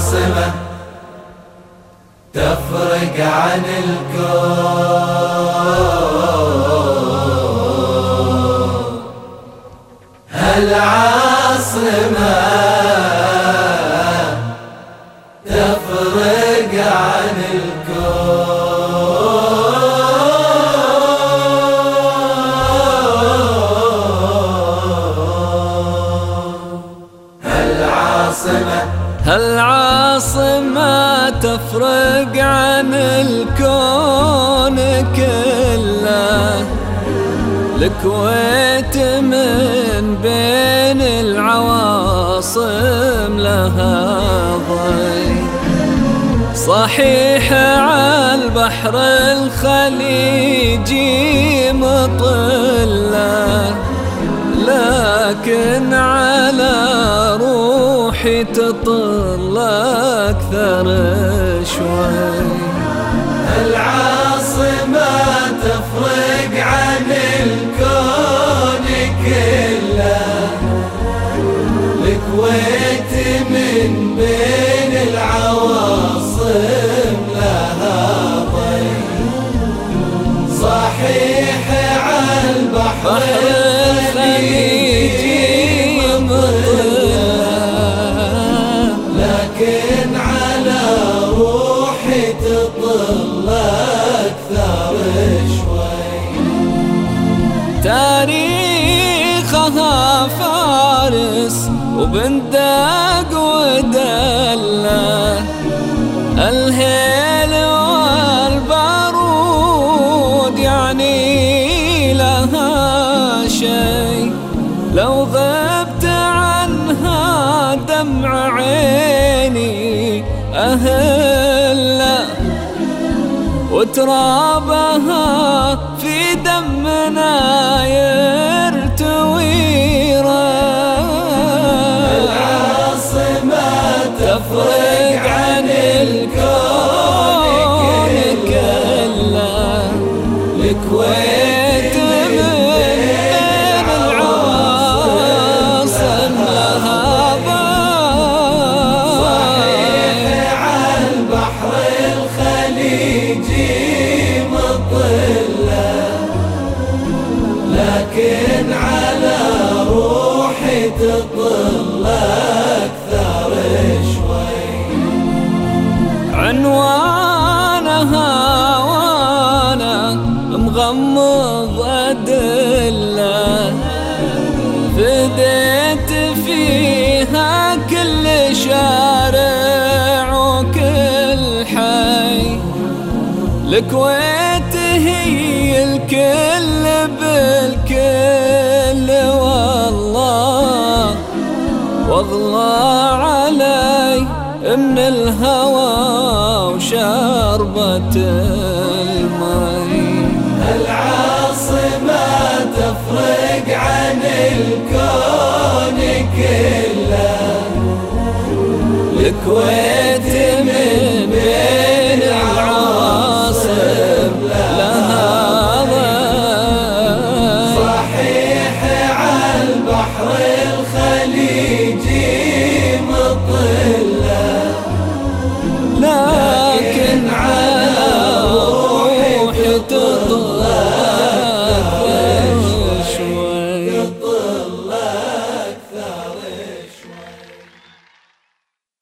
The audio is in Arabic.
العاصمة تفرق عن الكون، العاصمة تفرق عن الكون، العاصمة تفرق عن الكون كله، الكويت من بين العواصم لها ضي، صحيح عالبحر الخليجي مطلة، لكن على روحي تطل أكثر شوي. العاصمة تفرق عن الكون كله، الكويت من بين العواصم لها ضي، صحيح عالبحر الخليجي مطلة، لكن على روحي تطل أكثر شوي. تاريخها فارس وبندق ودلة، الهيل والبارود يعني لها شي، لو غبت عنها دمع عيني أهله، وترابها في دمنا يرتوي راه. العاصمة تفرق عن الكون كله، الكويت من بين العواصم لها ضي، صحيح عالبحر الخليجي مطلة، لكن على روحي تطل أكثر شوي. عنوانها وانا مغمض أدلة، فديت فيها كل شارع وكل حي، الكويت هي الكل بالكل، والله واغلى علي من الهوى وشربة المي. العاصمة تفرق عن الكون كله، الكويت